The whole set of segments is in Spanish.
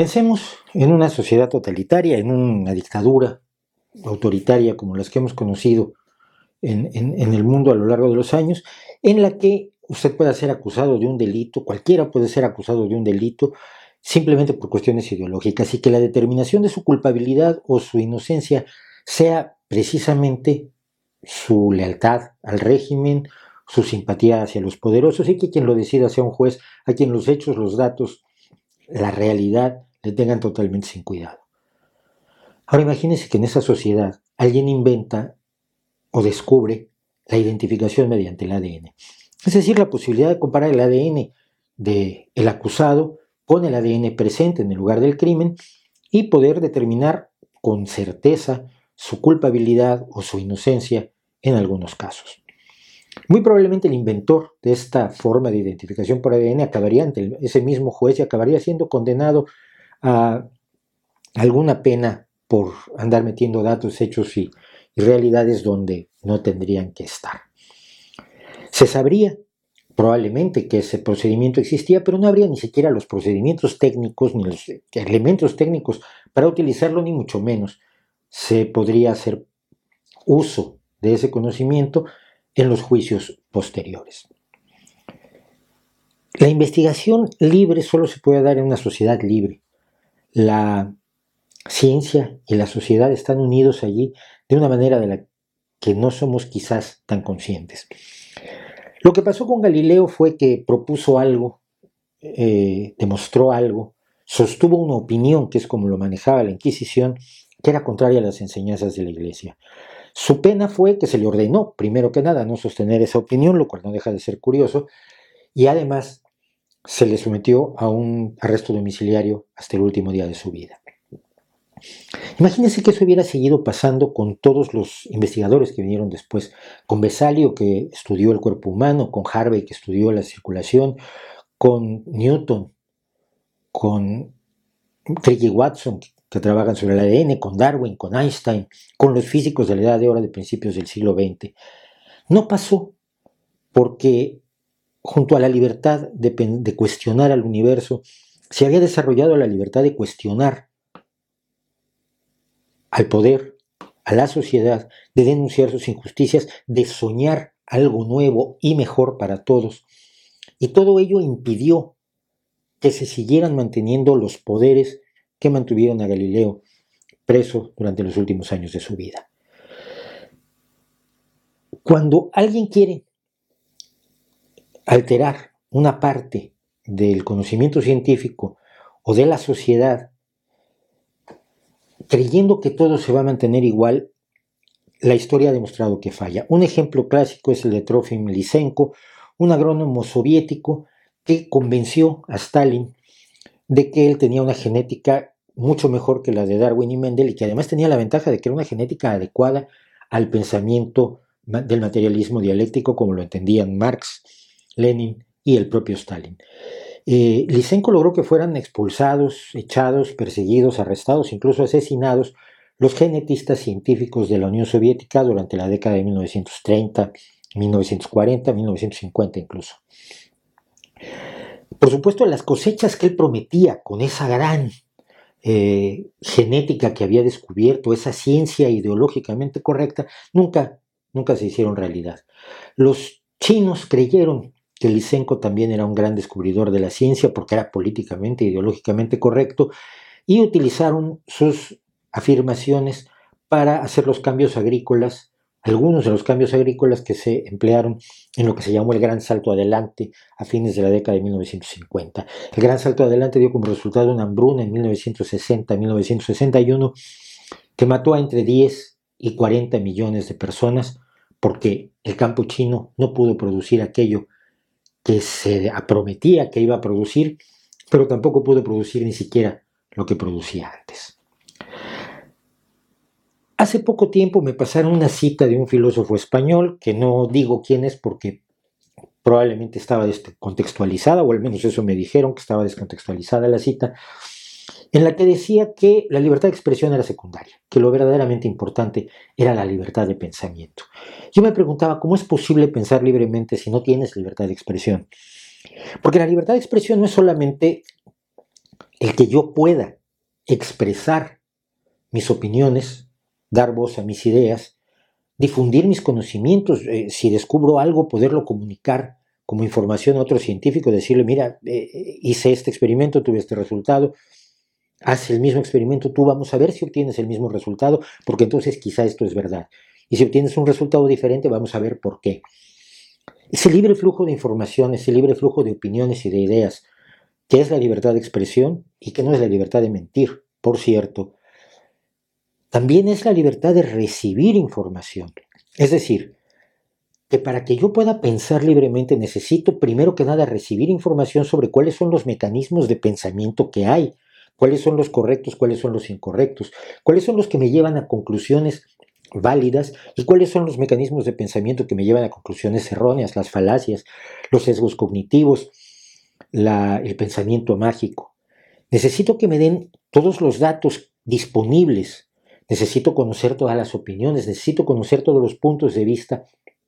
Pensemos en una sociedad totalitaria, en una dictadura autoritaria como las que hemos conocido en el mundo a lo largo de los años, en la que usted pueda ser acusado de un delito, cualquiera puede ser acusado de un delito, simplemente por cuestiones ideológicas, y que la determinación de su culpabilidad o su inocencia sea precisamente su lealtad al régimen, su simpatía hacia los poderosos, y que quien lo decida sea un juez a quien los hechos, los datos, la realidad le tengan totalmente sin cuidado. Ahora imagínense que en esa sociedad alguien inventa o descubre la identificación mediante el ADN. Es decir, la posibilidad de comparar el ADN del acusado con el ADN presente en el lugar del crimen y poder determinar con certeza su culpabilidad o su inocencia en algunos casos. Muy probablemente el inventor de esta forma de identificación por ADN acabaría ante ese mismo juez y acabaría siendo condenado a alguna pena por andar metiendo datos, hechos y realidades donde no tendrían que estar. Se sabría probablemente que ese procedimiento existía, pero no habría ni siquiera los procedimientos técnicos ni los elementos técnicos para utilizarlo, ni mucho menos se podría hacer uso de ese conocimiento en los juicios posteriores. La investigación libre solo se puede dar en una sociedad libre. La ciencia y la sociedad están unidos allí de una manera de la que no somos quizás tan conscientes. Lo que pasó con Galileo fue que propuso algo, demostró algo, sostuvo una opinión, que es como lo manejaba la Inquisición, que era contraria a las enseñanzas de la Iglesia. Su pena fue que se le ordenó, primero que nada, no sostener esa opinión, lo cual no deja de ser curioso, y además se le sometió a un arresto domiciliario hasta el último día de su vida. Imagínense que eso hubiera seguido pasando con todos los investigadores que vinieron después, con Besalio, que estudió el cuerpo humano, con Harvey, que estudió la circulación, con Newton, con Crick y Watson, que trabajan sobre el ADN, con Darwin, con Einstein, con los físicos de la Edad de Oro de principios del siglo XX. No pasó porque junto a la libertad de cuestionar al universo, se había desarrollado la libertad de cuestionar al poder, a la sociedad, de denunciar sus injusticias, de soñar algo nuevo y mejor para todos. Y todo ello impidió que se siguieran manteniendo los poderes que mantuvieron a Galileo preso durante los últimos años de su vida. Cuando alguien quiere alterar una parte del conocimiento científico o de la sociedad, creyendo que todo se va a mantener igual, la historia ha demostrado que falla. Un ejemplo clásico es el de Trofim Lysenko, un agrónomo soviético que convenció a Stalin de que él tenía una genética mucho mejor que la de Darwin y Mendel, y que además tenía la ventaja de que era una genética adecuada al pensamiento del materialismo dialéctico como lo entendían Marx, Lenin y el propio Stalin. Lysenko logró que fueran expulsados, echados, perseguidos, arrestados, incluso asesinados los genetistas científicos de la Unión Soviética durante la década de 1930, 1940, 1950 incluso. Por supuesto, las cosechas que él prometía con esa gran genética que había descubierto, esa ciencia ideológicamente correcta, nunca se hicieron realidad. Los chinos creyeron que Lysenko también era un gran descubridor de la ciencia porque era políticamente, ideológicamente correcto, y utilizaron sus afirmaciones para hacer los cambios agrícolas, algunos de los cambios agrícolas que se emplearon en lo que se llamó el Gran Salto Adelante a fines de la década de 1950. El Gran Salto Adelante dio como resultado una hambruna en 1960-1961 que mató a entre 10 y 40 millones de personas porque el campo chino no pudo producir aquello que se prometía que iba a producir, pero tampoco pudo producir ni siquiera lo que producía antes. Hace poco tiempo me pasaron una cita de un filósofo español, que no digo quién es porque probablemente estaba descontextualizada, o al menos eso me dijeron, que estaba descontextualizada la cita, en la que decía que la libertad de expresión era secundaria, que lo verdaderamente importante era la libertad de pensamiento. Yo me preguntaba, ¿cómo es posible pensar libremente si no tienes libertad de expresión? Porque la libertad de expresión no es solamente el que yo pueda expresar mis opiniones, dar voz a mis ideas, difundir mis conocimientos, si descubro algo, poderlo comunicar como información a otro científico, decirle, mira, hice este experimento, tuve este resultado, haz el mismo experimento tú, vamos a ver si obtienes el mismo resultado, porque entonces quizá esto es verdad. Y si obtienes un resultado diferente, vamos a ver por qué. Ese libre flujo de información, ese libre flujo de opiniones y de ideas, que es la libertad de expresión y que no es la libertad de mentir, por cierto, también es la libertad de recibir información. Es decir, que para que yo pueda pensar libremente necesito primero que nada recibir información sobre cuáles son los mecanismos de pensamiento que hay, cuáles son los correctos, cuáles son los incorrectos, cuáles son los que me llevan a conclusiones válidas y cuáles son los mecanismos de pensamiento que me llevan a conclusiones erróneas, las falacias, los sesgos cognitivos, el pensamiento mágico. Necesito que me den todos los datos disponibles, necesito conocer todas las opiniones, necesito conocer todos los puntos de vista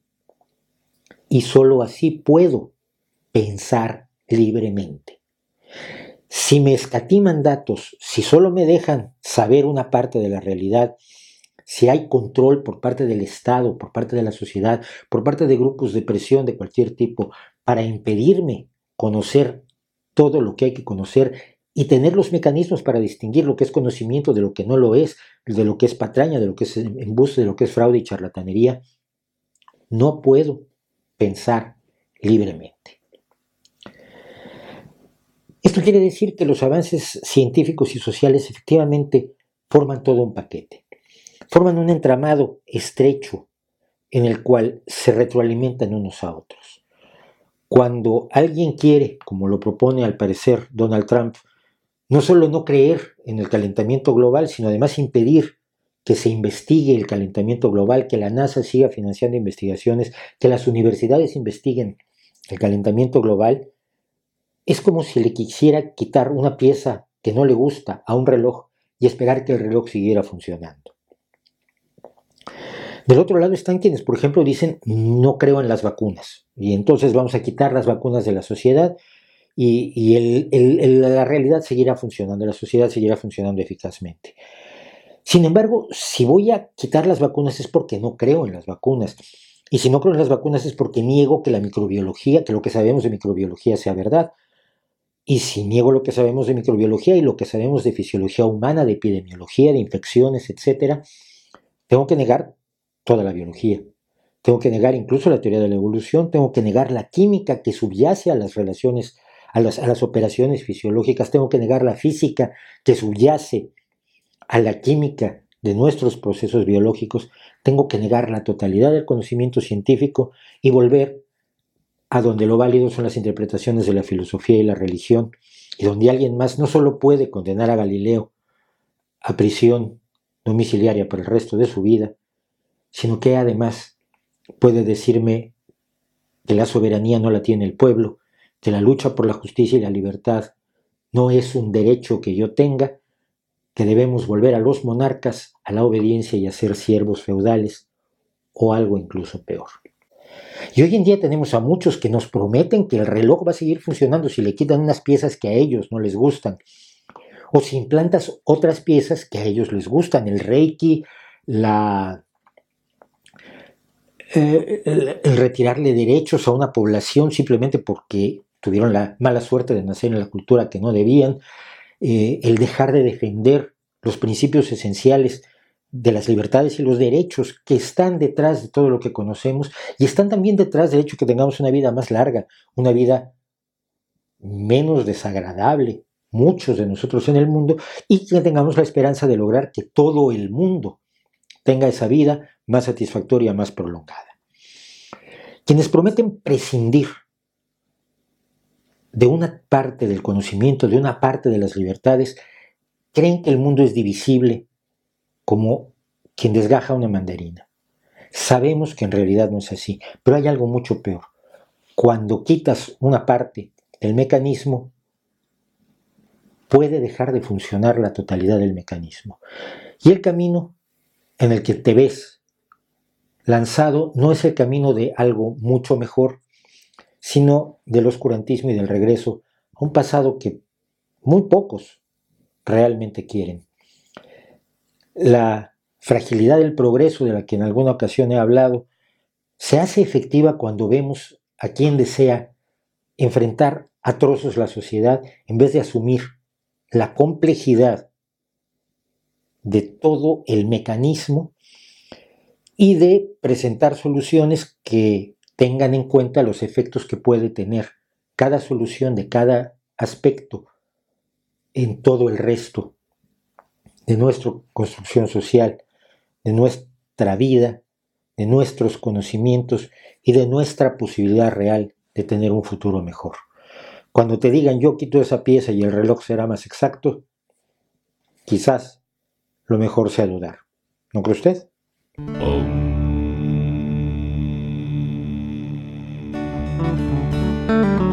y solo así puedo pensar libremente. Si me escatiman datos, si solo me dejan saber una parte de la realidad, si hay control por parte del Estado, por parte de la sociedad, por parte de grupos de presión de cualquier tipo, para impedirme conocer todo lo que hay que conocer y tener los mecanismos para distinguir lo que es conocimiento de lo que no lo es, de lo que es patraña, de lo que es embuste, de lo que es fraude y charlatanería, no puedo pensar libremente. Esto quiere decir que los avances científicos y sociales efectivamente forman todo un paquete. Forman un entramado estrecho en el cual se retroalimentan unos a otros. Cuando alguien quiere, como lo propone al parecer Donald Trump, no solo no creer en el calentamiento global, sino además impedir que se investigue el calentamiento global, que la NASA siga financiando investigaciones, que las universidades investiguen el calentamiento global, es como si le quisiera quitar una pieza que no le gusta a un reloj y esperar que el reloj siguiera funcionando. Del otro lado están quienes, por ejemplo, dicen no creo en las vacunas y entonces vamos a quitar las vacunas de la sociedad y la realidad seguirá funcionando, la sociedad seguirá funcionando eficazmente. Sin embargo, si voy a quitar las vacunas es porque no creo en las vacunas. Y si no creo en las vacunas es porque niego que la microbiología, que lo que sabemos de microbiología sea verdad. Y si niego lo que sabemos de microbiología y lo que sabemos de fisiología humana, de epidemiología, de infecciones, etc., tengo que negar toda la biología. Tengo que negar incluso la teoría de la evolución, tengo que negar la química que subyace a las relaciones, a las operaciones fisiológicas, tengo que negar la física que subyace a la química de nuestros procesos biológicos, tengo que negar la totalidad del conocimiento científico y volver a donde lo válido son las interpretaciones de la filosofía y la religión, y donde alguien más no solo puede condenar a Galileo a prisión domiciliaria por el resto de su vida, sino que además puede decirme que la soberanía no la tiene el pueblo, que la lucha por la justicia y la libertad no es un derecho que yo tenga, que debemos volver a los monarcas a la obediencia y a ser siervos feudales, o algo incluso peor. Y hoy en día tenemos a muchos que nos prometen que el reloj va a seguir funcionando si le quitan unas piezas que a ellos no les gustan, o si implantas otras piezas que a ellos les gustan, el Reiki, el retirarle derechos a una población simplemente porque tuvieron la mala suerte de nacer en la cultura que no debían, el dejar de defender los principios esenciales de las libertades y los derechos que están detrás de todo lo que conocemos y están también detrás del hecho que tengamos una vida más larga, una vida menos desagradable, muchos de nosotros en el mundo, y que tengamos la esperanza de lograr que todo el mundo tenga esa vida más satisfactoria, más prolongada. Quienes prometen prescindir de una parte del conocimiento, de una parte de las libertades, creen que el mundo es divisible como quien desgaja una mandarina. Sabemos que en realidad no es así, pero hay algo mucho peor. Cuando quitas una parte del mecanismo, puede dejar de funcionar la totalidad del mecanismo. Y el camino en el que te ves lanzado no es el camino de algo mucho mejor, sino del oscurantismo y del regreso a un pasado que muy pocos realmente quieren. La fragilidad del progreso, de la que en alguna ocasión he hablado, se hace efectiva cuando vemos a quien desea enfrentar a trozos la sociedad en vez de asumir la complejidad de todo el mecanismo y de presentar soluciones que tengan en cuenta los efectos que puede tener cada solución de cada aspecto en todo el resto de nuestra construcción social, de nuestra vida, de nuestros conocimientos y de nuestra posibilidad real de tener un futuro mejor. Cuando te digan yo quito esa pieza y el reloj será más exacto, quizás lo mejor sea dudar. ¿No cree usted? Oh.